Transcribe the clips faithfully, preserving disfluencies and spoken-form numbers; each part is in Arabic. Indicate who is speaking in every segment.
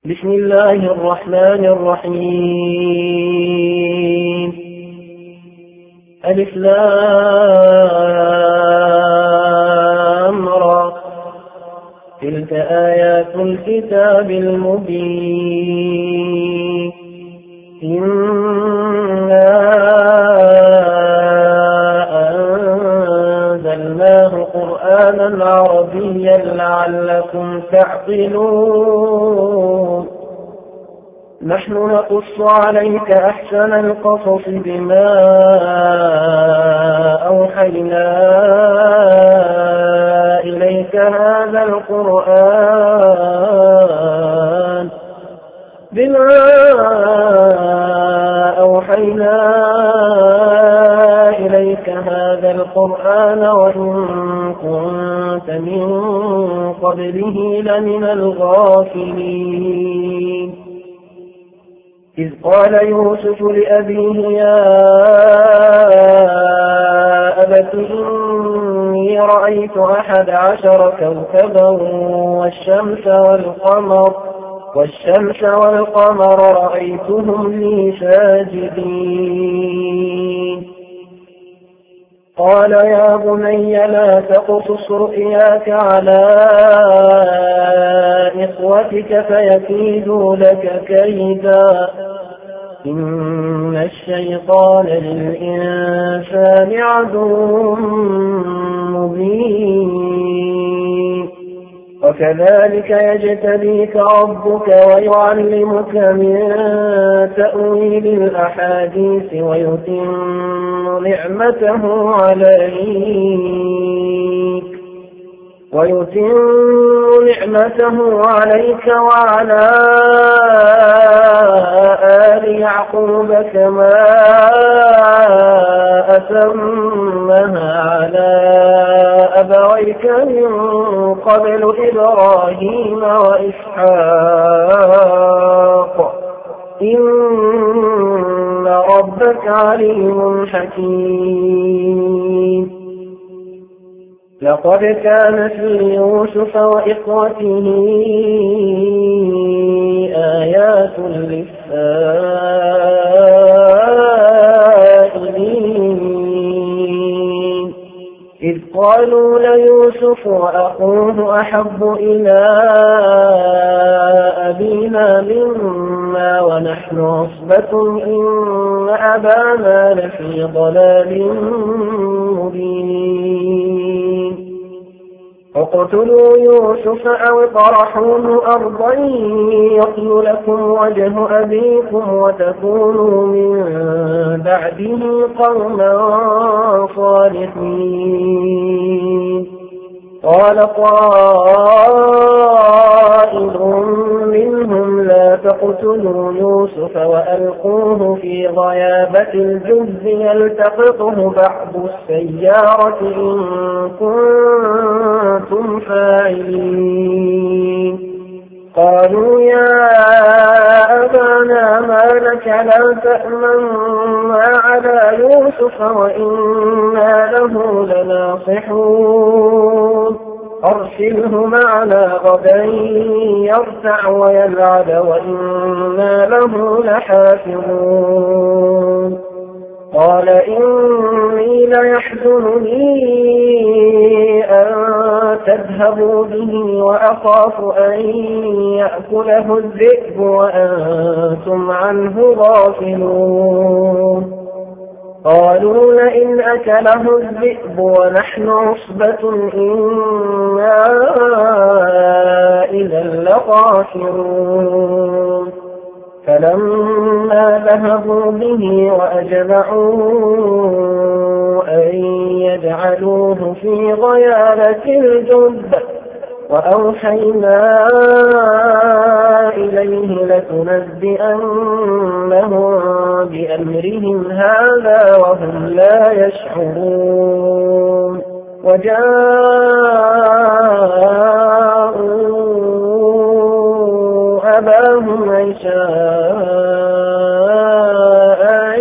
Speaker 1: بسم الله الرحمن الرحيم. ألف لام را. تلك آيات الكتاب المبين. إنا أنزلناه قرآنا عربيا لعلكم تعقلون. نحن نقص عليك أحسن القصص بما أوحينا إليك هذا القرآن بما أوحينا إليك هذا القرآن وإن كنت من قبله لمن الغافلين. إذ قال يوسف لأبيه يا أبت إني رأيت أحد عشر كوكبا والشمس والقمر والشمس والقمر رأيتهم لي ساجدين. قال يا بني لا تقصص رؤياك على إخوتك فيكيدوا لك كيدا إن الشيطان للإنسان عدو مبين. وكذلك يجتبيك ربك ويعلمك من تأويل الأحاديث ويتم نعمته عليك ويتم نعمته عليك وعلى آل يعقوب كما أتمها على أبويك من قبل إبراهيم وإسحاق إن ربك عليم حكيم. لقد كان في يوسف وإخوته آيات للسائلين إذ قالوا ليوسف وأخوه أحب إلى أبينا منا ونحن عصبة إن أبانا لفي ضلال مبين. اقتلوا يوسف أو اطرحوه أرضا يخل لكم وجه أبيكم وتكونوا من بعده قوما صالحين. قال قائل منهم لا تقتلوا يوسف وألقوه في غيابة الجب يلتقطه بعض السيارة إن كنتم فاعلين. قالوا يا أبانا ما لك لا تأمنا على يوسف وإنا له لناصحون أرسله معنا غدا يرتع ويلعب وإنا له لحافظون. قال إني ليحزنني أن تذهبوا به وأخاف أن يأكله الذئب وأنتم عنه غافلون. قالوا لئن أكله الذئب ونحن عصبة إنا إذا لخاسرون. فلما ذهبوا به وأجمعوا أن يجعلوه في غيابة الجب وأوحينا إليه لتنبئنهم بأمرهم هذا وهم لا يشعرون. وجاءوا أباهم عشاء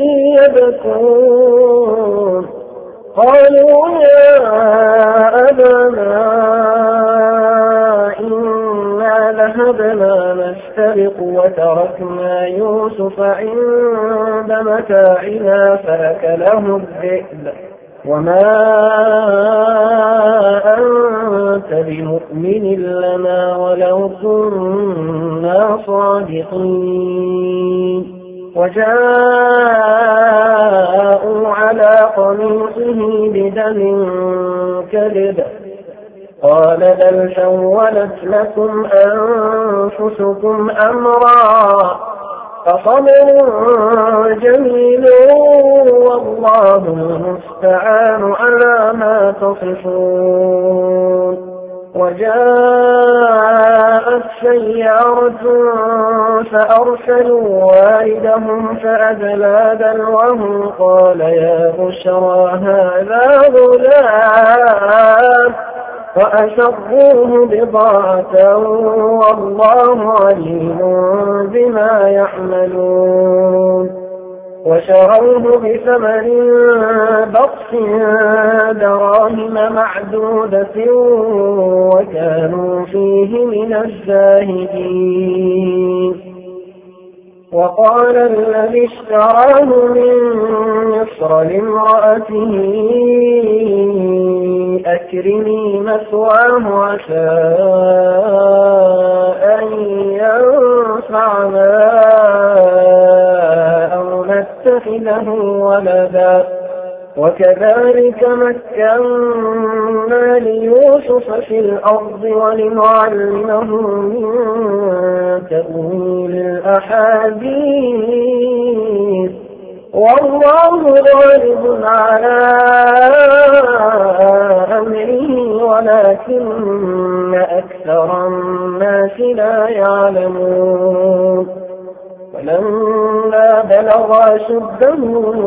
Speaker 1: يبكون. قالوا يا أبانا إنا إنا ذهبنا نستبق وتركنا يوسف عند متاعنا فأكله الذئب وما أنت بمؤمن لنا ولو كنا صادقين وجاءوا على قميصه بدم كذب قال بل سولت لكم أنفسكم أمرا فصبر جميل والله المستعان على ما تصفون وجاءت سيارة فأرسلوا واردهم فأدلى دلوه قال يا بشرى هذا غلام وأسروه بضاعة والله عليم بما يعملون وشروه بثمن بخس دراهم معدودة وكانوا فيه من الزاهدين وقال الذي اشتراه من مصر لامرأته أكرمي مثواه عسى أن ينفعنا أو نتخذه ولدا وكذلك مكنا ليوسف في الأرض ولنعلمه من تأويل الأحاديث والله غالب على أمره ولكن أكثر الناس لا يعلمون فلما بلغ أشده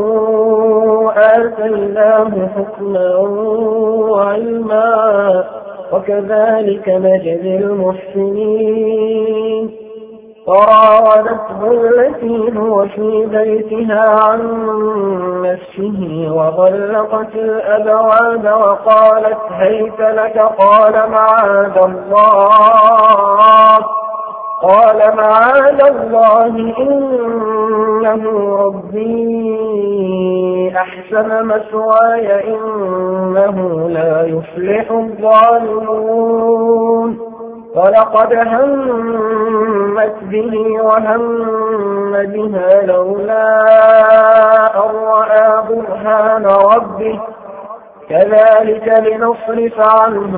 Speaker 1: آتيناه حكما وعلما وكذلك نجزي المحسنين فراودته التي هو في بيتها عن نفسه وغلقت الأبواب وقالت هيت لك قال معاذ الله قال معاذ الله إنه ربي أحسن مثواي إنه لا يفلح الظالمون ولقد همت به وهم بها لولا أن رأى برهان ربه كذلك لنصرف عنه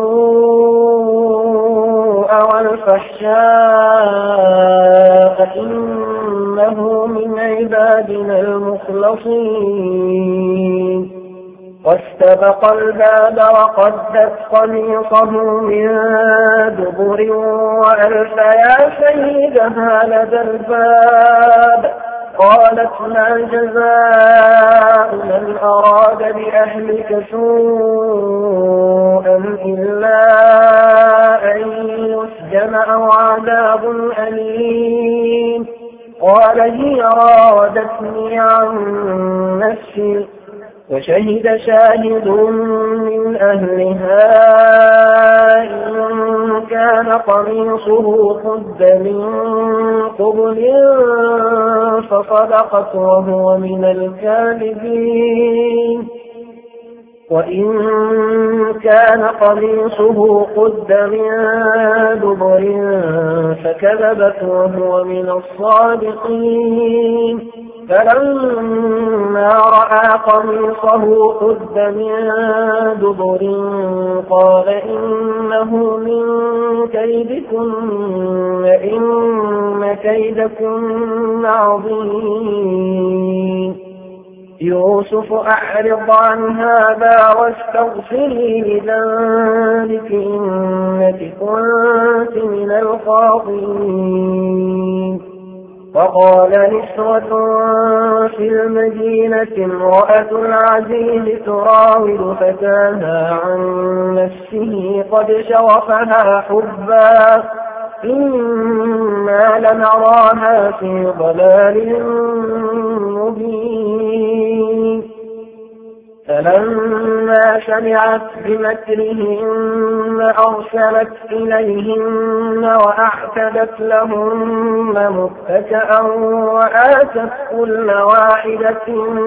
Speaker 1: السوء والفحشاء إنه من عبادنا المخلصين واستبق الباب وقدت قميصه من دبر وألف يا سيدها لدى الباب قالت ما جزاء من أراد بأهلك سوءا إلا أن يسجن أو عذاب أليم قال هي راودتني عن نفسي وشهد شاهد من أهلها إن كان قميصه قد من قبل فصدقت وهو من الكاذبين وإن كان قميصه قد من دبر فكذبت وهو من الصادقين فلما رأى قميصه قد من دبر قال إنه من كيدكن إن كيدكن عظيم يوسف أعرض عن هذا واستغفري لذنبك إنك كنت من الخاطئين وقال نسوة في المدينة امرأة العزيز تراود فتاها عن نفسه قد شغفها حبا إنا لنراها في ضلال مبين فلما سمعت بمكرهن أرسلت إليهن وأعتدت لهن متكئا وآتت كل واحدة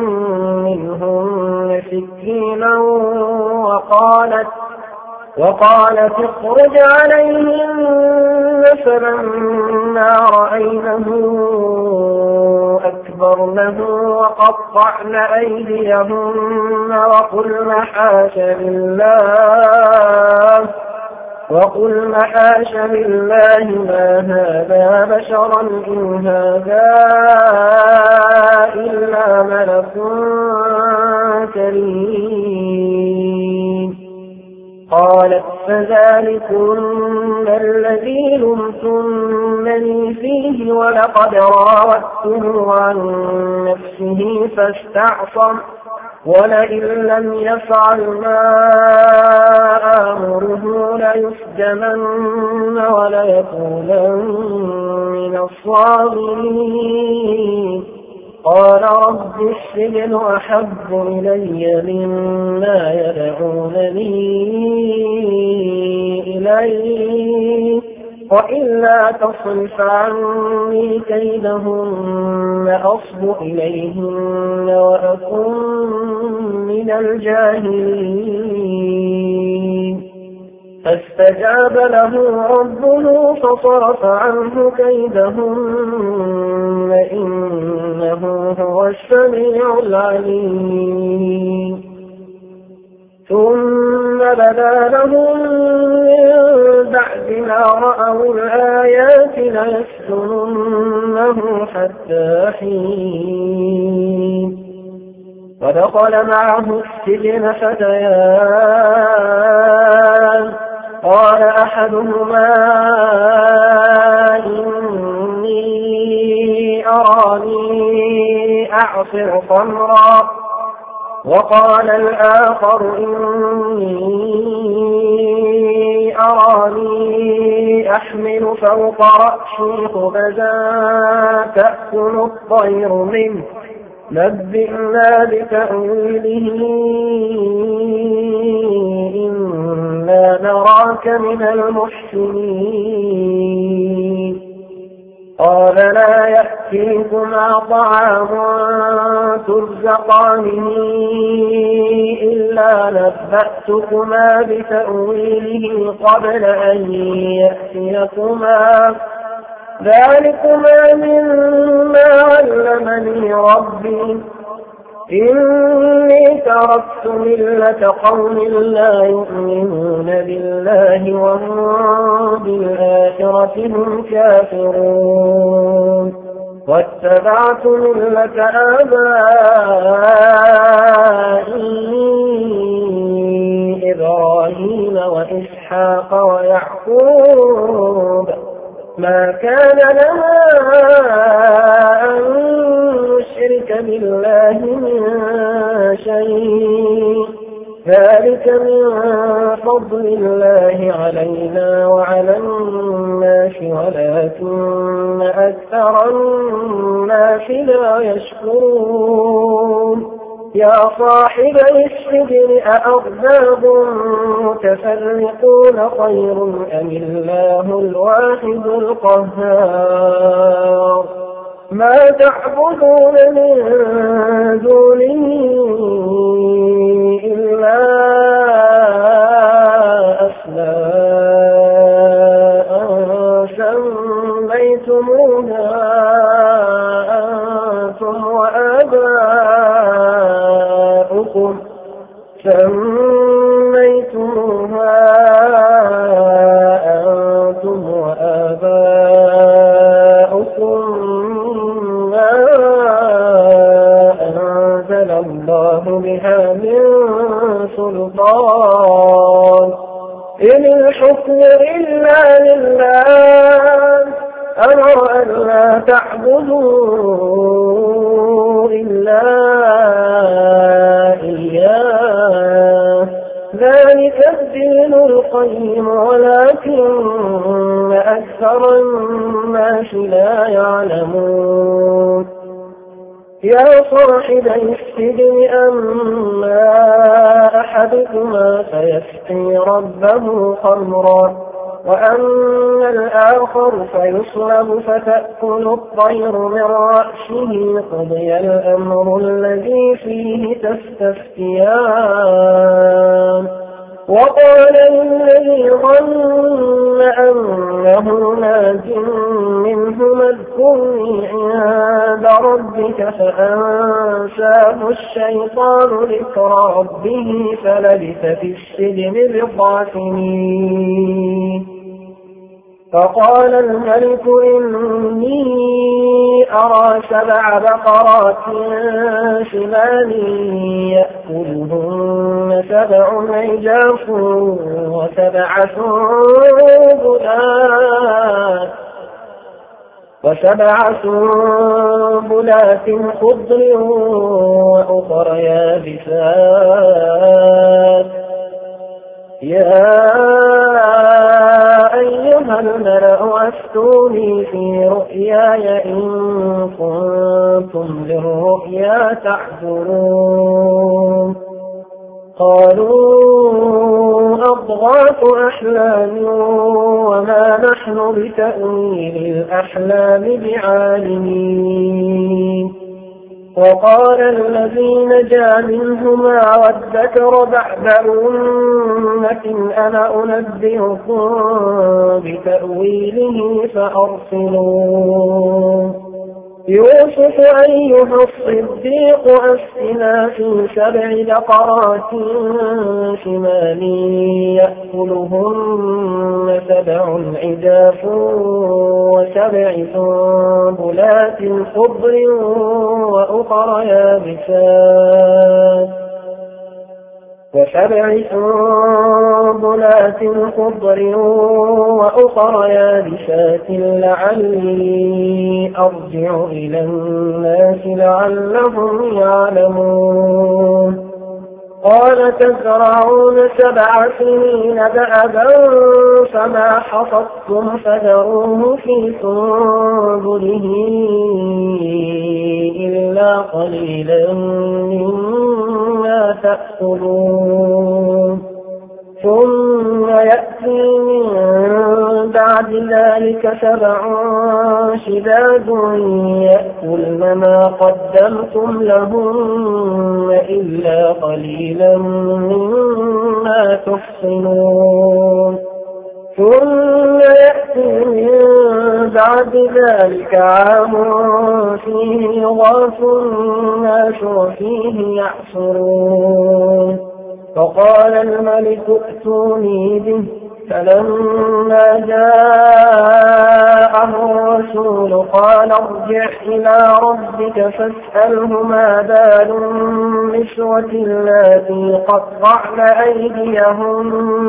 Speaker 1: منهن سكينا وقالت وقالت اخرج عليهن فلما رأينه أكبرنه وقطعن أيديهن وقلن حاش لله وقلن حاش لله ما هذا بشرا إن هذا إلا ملك كريم. قالت فذلكن الذي لمتنني فيه ولقد راودته عن نفسه فاستعصم ولئن لم يفعل ما آمره ليسجنن وليكونن من الصاغرين. قال رب السجن أحب إلي مما يدعونني إليه وإلا تصرف عني كيدهن أصب إليهن وأكن من الجاهلين. فاستجاب له ربه فصرف عنه كيدهن إنه هو السميع العليم. ثم بدا لهم من بعد ما رأوا الآيات ليسجننه حتى حين. ودخل معه السجن فتيان قال أحدهما إني أراني أعصر خمرا وقال الآخر إني أراني أحمل فوق رأسي خبزا تأكل الطير منه نبئنا بتأويله إنا نراك من المحسنين. قال لا يأتيكما طعام ترزقانه إلا نبأتكما بتأويله قبل أن يأتيكما ذلكما مما علمني ربي إني تركت ملة قوم لا يؤمنون بالله وهم بالآخرة هم كافرون واتبعت ملة آبائي إبراهيم وإسحاق ويعقوب ما كان لنا أن نشرك بالله من شيء ذلك من فضل الله علينا وعلى الناس ولكن أكثر الناس لا يشكرون. يا صاحبي السجن أأرباب متفرقون خير أم الله الواحد القهار. ما تعبدون من دونه إلا أسماء سميتموها أنتم وآباؤكم سميتموها أنتم وآباؤكم ما أنزل الله بها من سلطان إن الحكم إلا لله أمر أن لا تعبدوا إلا إياه ذلك الدين القيم ولكن أكثر الناس لا يعلمون. يا صاحبي السجن أما أحدكما فيسقي ربه خمرا وأما الآخر فيصلب فتأكل الطير من رأسه قضي الأمر الذي فيه تستفتيان وقال الذي ظن أنه ناج منهما اذكرني عند ربك فأنساه الشيطان ذكر ربه فلبث في السجن بضع سنين فقال الملك إني أرى سبع بقرات شمال يأكلهن سبع عجاف وسبع سنبلات وسبع سنبلات خضر وأخر يابسات يا أيها الملأ أفتوني في رؤياي إن كنتم للرؤيا تعبرون قالوا أضغاث أحلام وما نحن بتأويل الأحلام بعالمين وقال الذي نجا منهما وادكر بعد أمة أنا أنبئكم بتأويله فأرسلون يوسف أيها الصديق أفتنا في سبع بقرات شمال يأكلهن سبع عجاف وسبع سنبلات خضر وأخر يابسات وسبع سنبلات خضر وأخر يابسات لعلي أرجع إلى الناس لعلهم يعلمون قال تزرعون سبع سنين دأبا فما حصدتم فذروه في سنبله إلا قليلا مما تأكلون ثم يأتي من بعد ذلك سبع شداد يأكلن ما قدمتم لهن إلا قليلا مما تحصنون ثم يأتي من بعد ذلك عام فيه يغاث الناس وفيه يعصرون فقال الملك ائتوني به فلما جاءه الرسول قال ارجع إلى ربك فاسأله ما بال النسوة اللاتي قطعن أيديهن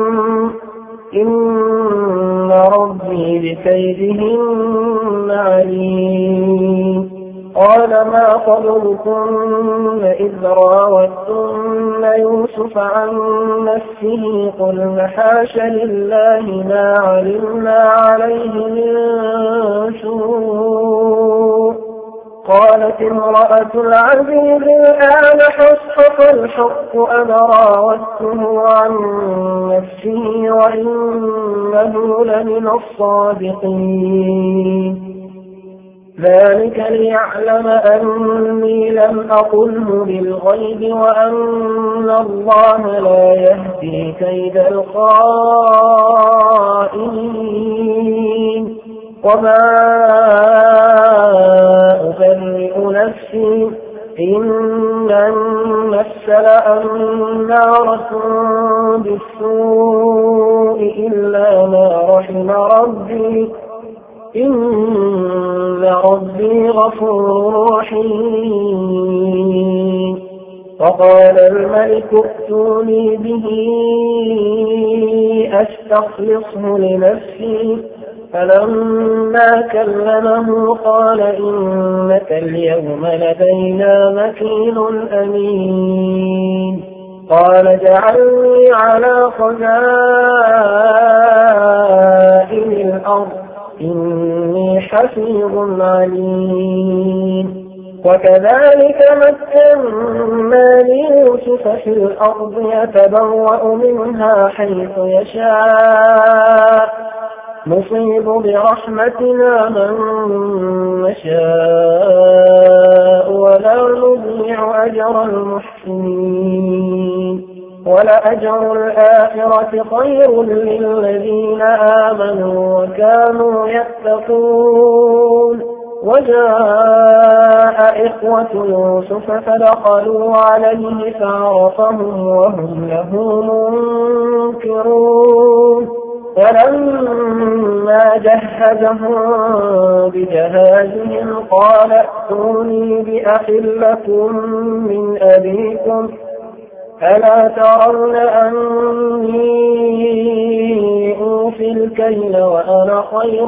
Speaker 1: إن ربي بكيدهن عليم قال ما خطبكن إذ راوتن يوسف عن نفسه قلن حاش لله ما علمنا عليه من سوء قالت امرأة العزيز الآن حصحص الحق أنا راودته عن نفسه وإنه لمن الصادقين ذلك ليعلم أني لم أقله بالغيب وأن الله لا يهدي كيد الخائنين وما أبرئ نفسي إن النفس لأمارة بالسوء إلا ما رحم ربي إن ربي غفور رحيم فقال الملك ائتوني به أستخلصه لنفسي فلما كلمه قال إنك اليوم لدينا مكين أمين قال اجعلني على خزائن الأرض إني حفيظ عليم وكذلك مكنا ليوسف في الأرض يتبوأ منها حيث يشاء نصيب برحمتنا من نشاء ولا نضيع أجر المحسنين ولأجر الآخرة خير للذين آمنوا وكانوا يتقون وجاء إخوة يوسف فدخلوا عليه فعرفهم وهم له منكرون فلما جهزهم بجهازهم قال ائتوني بأخ لكم من أبيكم ألا ترون أني أوفي الكيل وأنا خير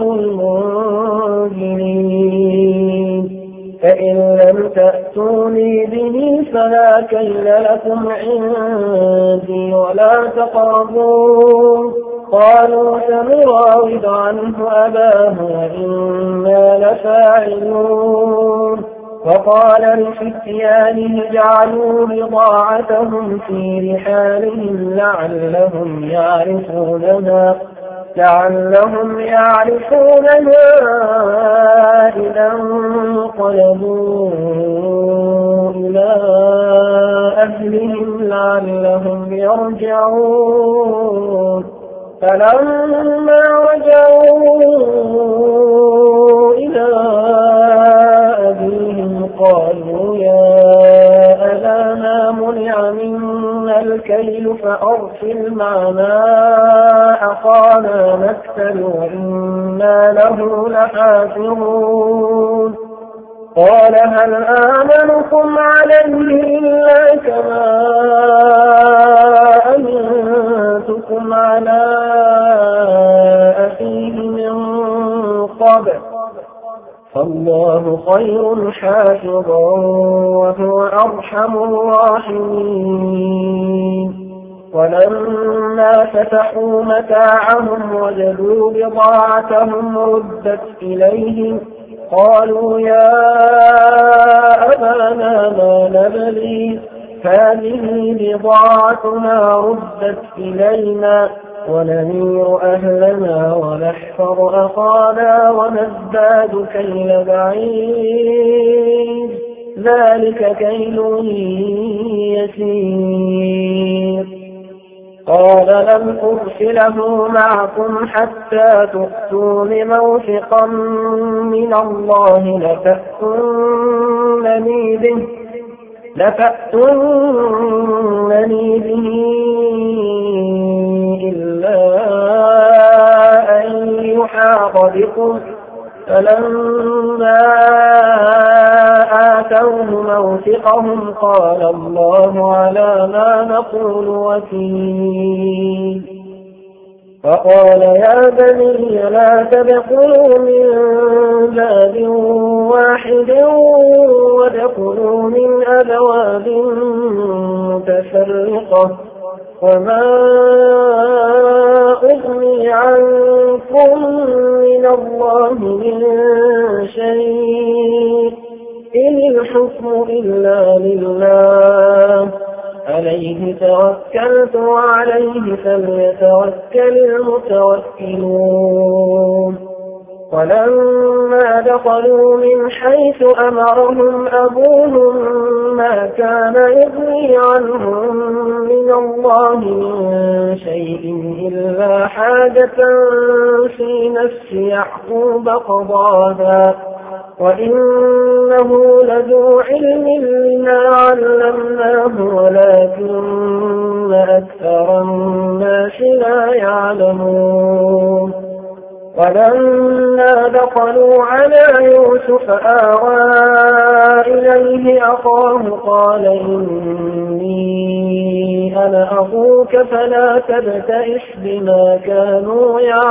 Speaker 1: المنزلين فإن لم تأتوني به فلا كيل لكم عندي ولا تقربون قالوا سنراود عنه أباه وإنا لفاعلون وقال لفتيانه جعلوا بضاعتهم في رحالهم لعلهم يعرفونها لعلهم يعرفونها إذا انقلبوا إلى أهلهم لعلهم يرجعون فلما رجعوا إلى أبيهم قالوا يا أبانا منع منا الكيل فأرسل معنا أخانا نكتل وإنا له لحافظون قال هل آمنكم عليه إلا كما أمنتكم على أخيه من قبل فالله خير حافظا وهو أرحم الراحمين ولما فتحوا متاعهم وجدوا بضاعتهم ردت إليهم قالوا يا أبانا ما نبغي هذه بضاعتنا ردت إلينا ونمير أهلنا ونحفظ أخانا ونزداد كيل بعيد ذلك كيل يسير قال لم أرسله معكم حتى تؤتون موثقا من الله لتأتونني به لتأتونني به إلا أن يحاط بكم فلما آتوه موثقهم قال الله على ما نقول وكيل فقال يا بني لا تدخلوا من باب واحد وادخلوا من أبواب متفرقة وما أغني عنكم من الله من شيء إن الحكم إلا لله عليه توكلت وعليه فليتوكل المتوكلون ولما دخلوا من حيث أمرهم أبوهم ما كان يغني عنهم من الله من شيء إلا حاجة في نفس يعقوب قضاها وإنه لذو علم لما علمناه ولكن أكثر الناس لا يعلمون ولما دخلوا على يوسف آوى إليه أخاه قال إني أنا أخوك فلا تبتئس بما كانوا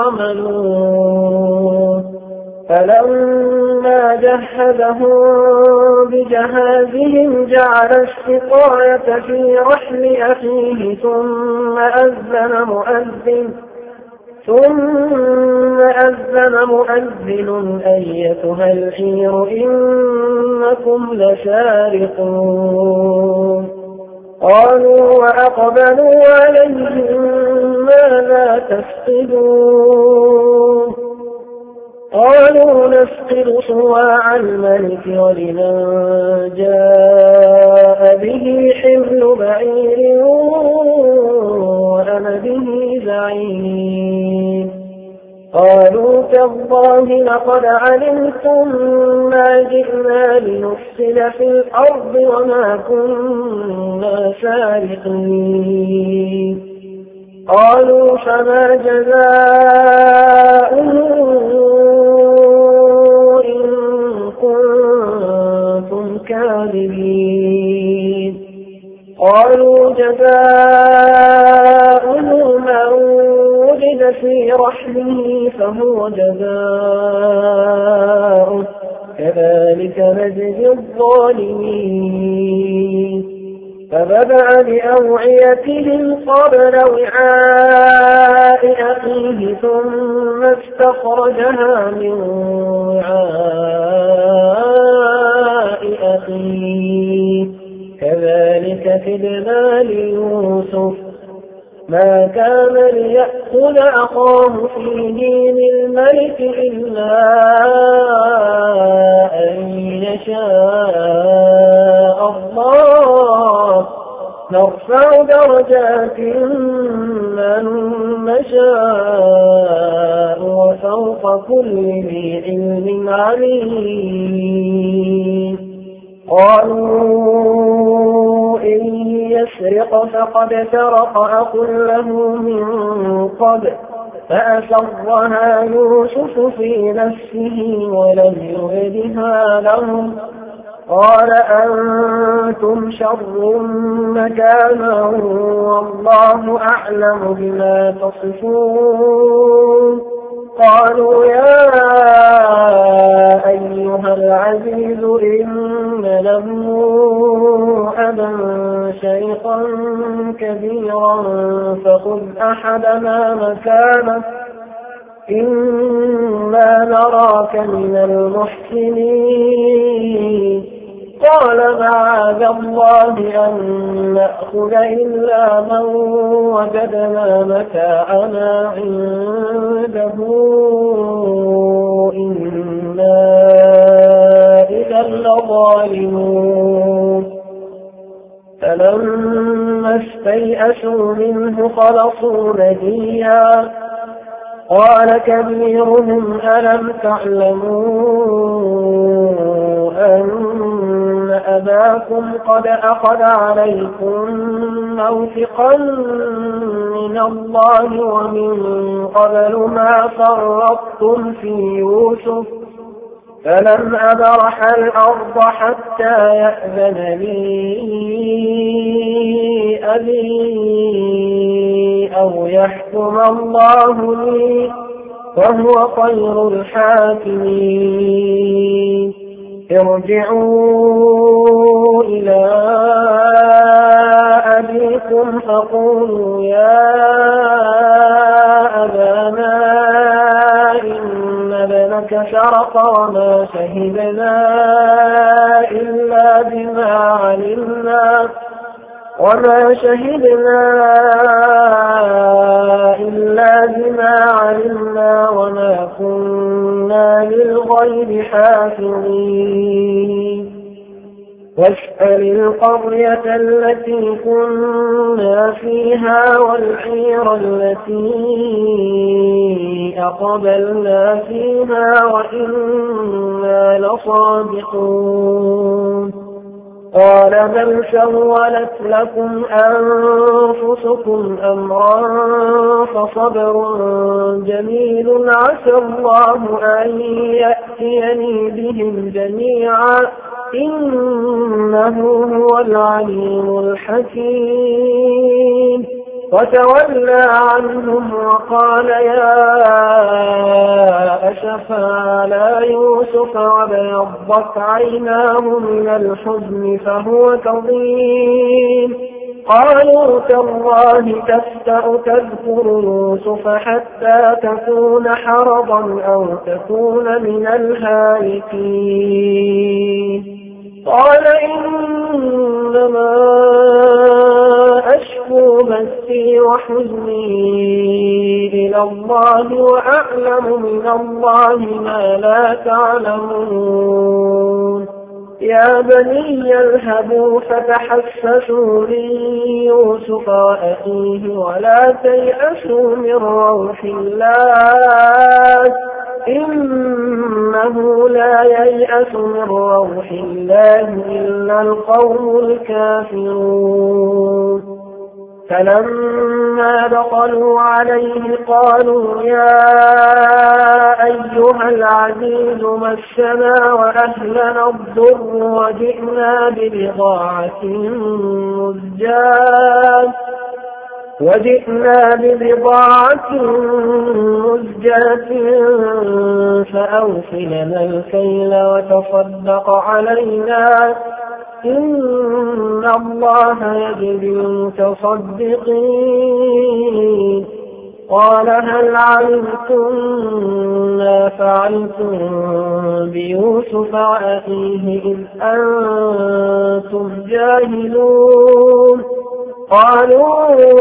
Speaker 1: يعملون فلما جهزهم بجهازهم جعل السقاية في رحل أخيه ثم أذن مؤذن ثم أذن مؤذن أيتها العير إنكم لسارقون قالوا وأقبلوا عليهم ماذا تفقدون قالوا نفقد صواع الملك ولمن جاء به حمل بعير وأنا به زعيم قالوا تالله لقد علمتم ما جئنا لنفسد في الأرض وما كنا سارقين قالوا فما جزاؤه إن كنتم كاذبين قالوا جزاؤه من وجد في رحمه فهو جزاؤه كذلك نجزي الظالمين فبدأ بأوعيتهم قبل وعاء أخيه ثم استخرجها من وعاء أخيه كذلك كدنا ليوسف ما كان ليأخذ أخاه في دين الملك إلا أن يشاء الله نرفع درجات من نشاء وفوق كل ذي علم عليم قالوا إن يسرق فقد سرق أخ له من قبل فأسرها يوسف في نفسه ولم يبدها لهم قال أنتم شر مكانا والله أعلم بما تصفون قالوا يا أيها العزيز إن له أبا شيخا كبيرا فخذ أحدنا مكانه إنا نراك من المحسنين قال معاذ الله أن نأخذ إلا من وجدنا متاعنا عنده إنا إذا لظالمون فلما استيئسوا منه خلصوا نجيا قال كبيرهم ألم تعلموا أن أباكم قد أخذ عليكم موثقا من الله ومن قبل ما فرطتم في يوسف فلم أبرح الأرض حتى يأذن لي أبي أو يحكم الله لي وهو خير الحاكمين ارجعوا إلى أبيكم فقولوا يا أبانا إن ابنك سرق وما شهدنا إلا بما علمنا وما شهدنا إلا بما علمنا وما كنا للغيب حافظين واسأل القرية التي كنا فيها والعير التي أقبلنا فيها وإنا لصادقون قال بل سولت لكم أنفسكم أمرا فصبر جميل عسى الله أن يأتيني بهم جميعا إنه هو العليم الحكيم وتولى عنهم وقال يا أسفا على يوسف وابيضت عيناه من الحزن فهو كظيم قالوا تالله تفتأ تذكر يوسف حتى تكون حرضا أو تكون من الهالكين قال إنما أشكو بثي وحزني إلى الله وأعلم من الله ما لا تعلمون يا بني اذهبوا فتحسسوا من يوسف وأخيه ولا تيأسوا من روح الله إنه لا ييأس من روح الله إلا القوم الكافرون فلما دخلوا عليه قالوا يا أيها العزيز مسنا وأهلنا الضر وجئنا ببضاعة مزجاة وجئنا ببضاعة مزجاة فأوفلنا الكيل وتصدق علينا إن الله يجزي المتصدقين قال هل علمتم ما فعلتم بيوسف وأخيه إذ أنتم جاهلون قالوا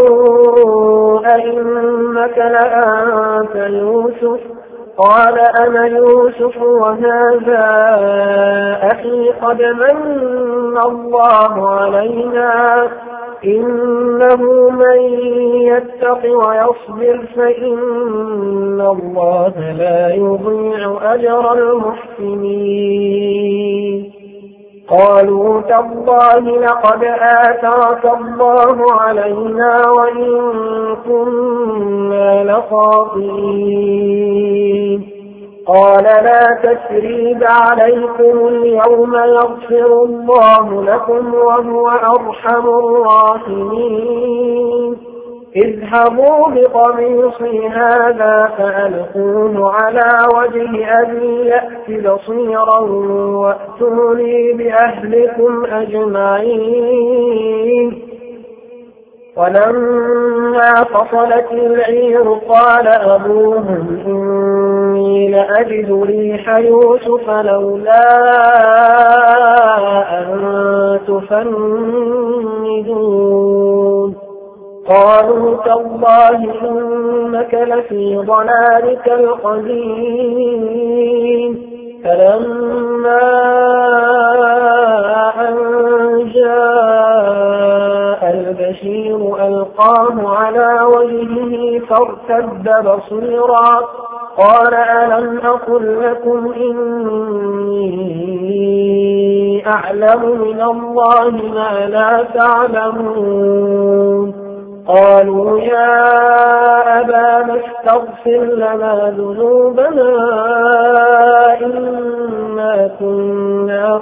Speaker 1: أئنك لأنت يوسف قال أنا يوسف وهذا أخي قد من الله علينا إنه من يتق ويصبر فإن الله لا يضيع أجر المحسنين قالوا تالله لقد آثرك الله علينا وإن كنا لخاطئين قال لا تثريب عليكم اليوم يغفر الله لكم وهو أرحم الراحمين اذهبوا بقميصي هذا فألقوه على وجه أبي يأت بصيرا وأتوني بأهلكم أجمعين ولما فصلت العير قال أبوهم إني لأجد ريح يوسف لولا أن تفندون قالوا تالله إنك لفي ضلالك القديم فلما أن جاء البشير ألقاه على وجهه فارتد بصيرا قال ألم أقل لكم إني أعلم من الله ما لا تعلمون قالوا يا أبانا استغفر لنا ذنوبنا إنا كنا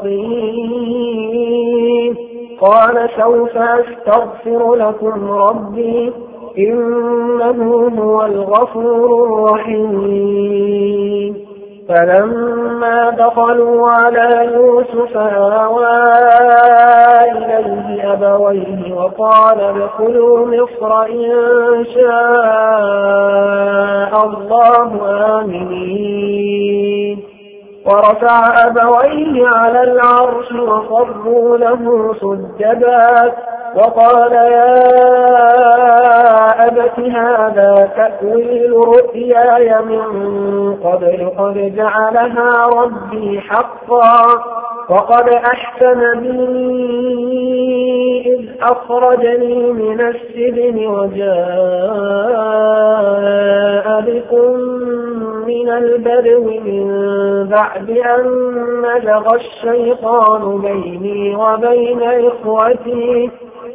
Speaker 1: خاطئين قال سوف أستغفر لكم ربي إنه هو الغفور الرحيم فلما دخلوا على يوسف آوى إليه أبويه وقال ادخلوا مصر إن شاء الله آمنين ورفع أبويه على العرش وخروا له سجدا وقال يا أبت هذا تأويل رؤياي من قبل قد جعلها ربي حقا وقد أحسن بي إذ أخرجني من السجن وجاء بكم من البدو من بعد أن نزغ الشيطان بيني وبين إخوتي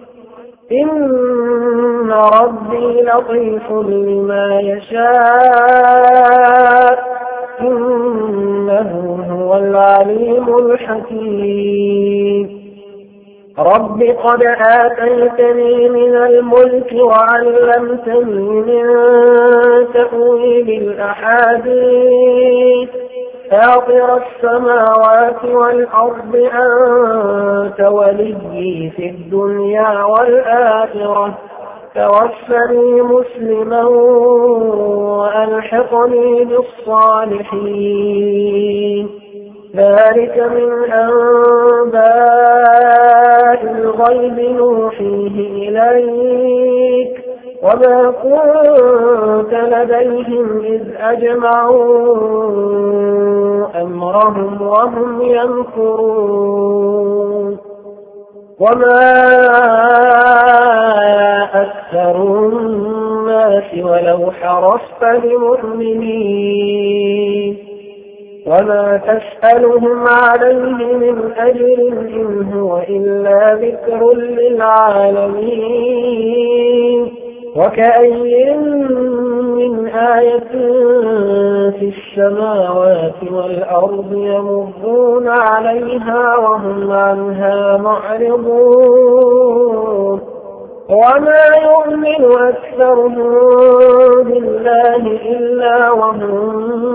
Speaker 1: إن ربي لطيف لما يشاء إنه هو العليم الحكيم رب قد آتيتني من الملك وعلمتني من تأويل الأحاديث فاطر السماوات والأرض أنت وليي في الدنيا والآخرة توفني مسلما وألحقني بالصالحين ذلك من أنباء الغيب نوحيه إليك وما كنت لديهم إذ أجمعوا أمرهم وهم يمكرون وما أكثر الناس ولو حرصت بمؤمنين وما تسألهم عليه من أجر إن هو إلا ذكر للعالمين وكأي من آية في السماوات والأرض يمرون عليها وهم عنها معرضون وما يؤمن أكثرهم بالله إلا وهم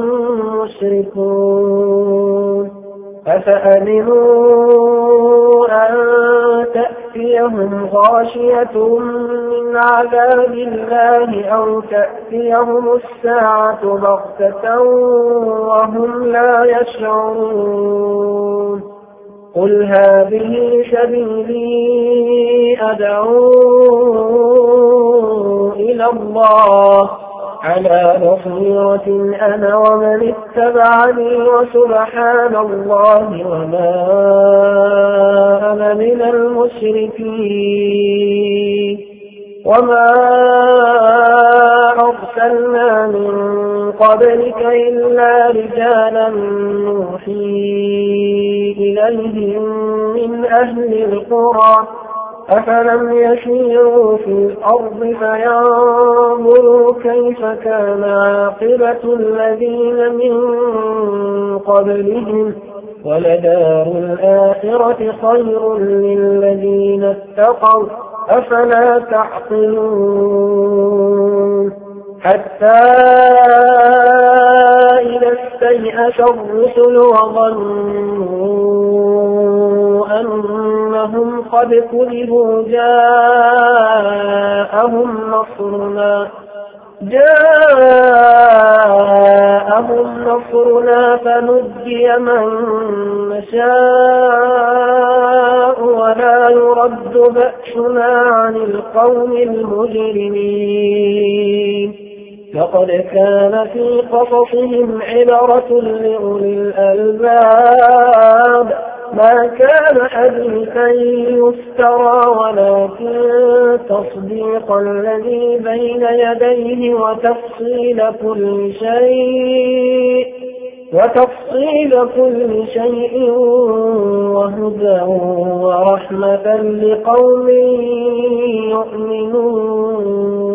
Speaker 1: مشركون أفأمنوا أن تأتيهم غاشية من عذاب الله أو تأتيهم الساعة بغتة وهم لا يشعرون قل هذه سبيلي أدعو إلى الله على بصيرة أنا ومن اتبعني وسبحان الله وما أنا من المشركين وما أرسلنا من قبلك إلا رجالا نوحي إليهم من أهل القرى أفلم يسيروا في الأرض فينظروا كيف كان عاقبة الذين من قبلهم ولدار الآخرة خير للذين اتقوا أفلا تعقلون حتى إذا استيأس الرسل وظنوا أنهم قد كذبوا جاءهم نصرنا جاءهم نصرنا فنجي من نشاء ولا يرد بأسنا عن القوم المجرمين لقد كان في قصصهم عبرة لأولي الألباب ما كان حديثا يفترى ولكن تصديق الذي بين يديه وتفصيل كل شيء وتفصيل كل شيء وهدى ورحمة لقوم يؤمنون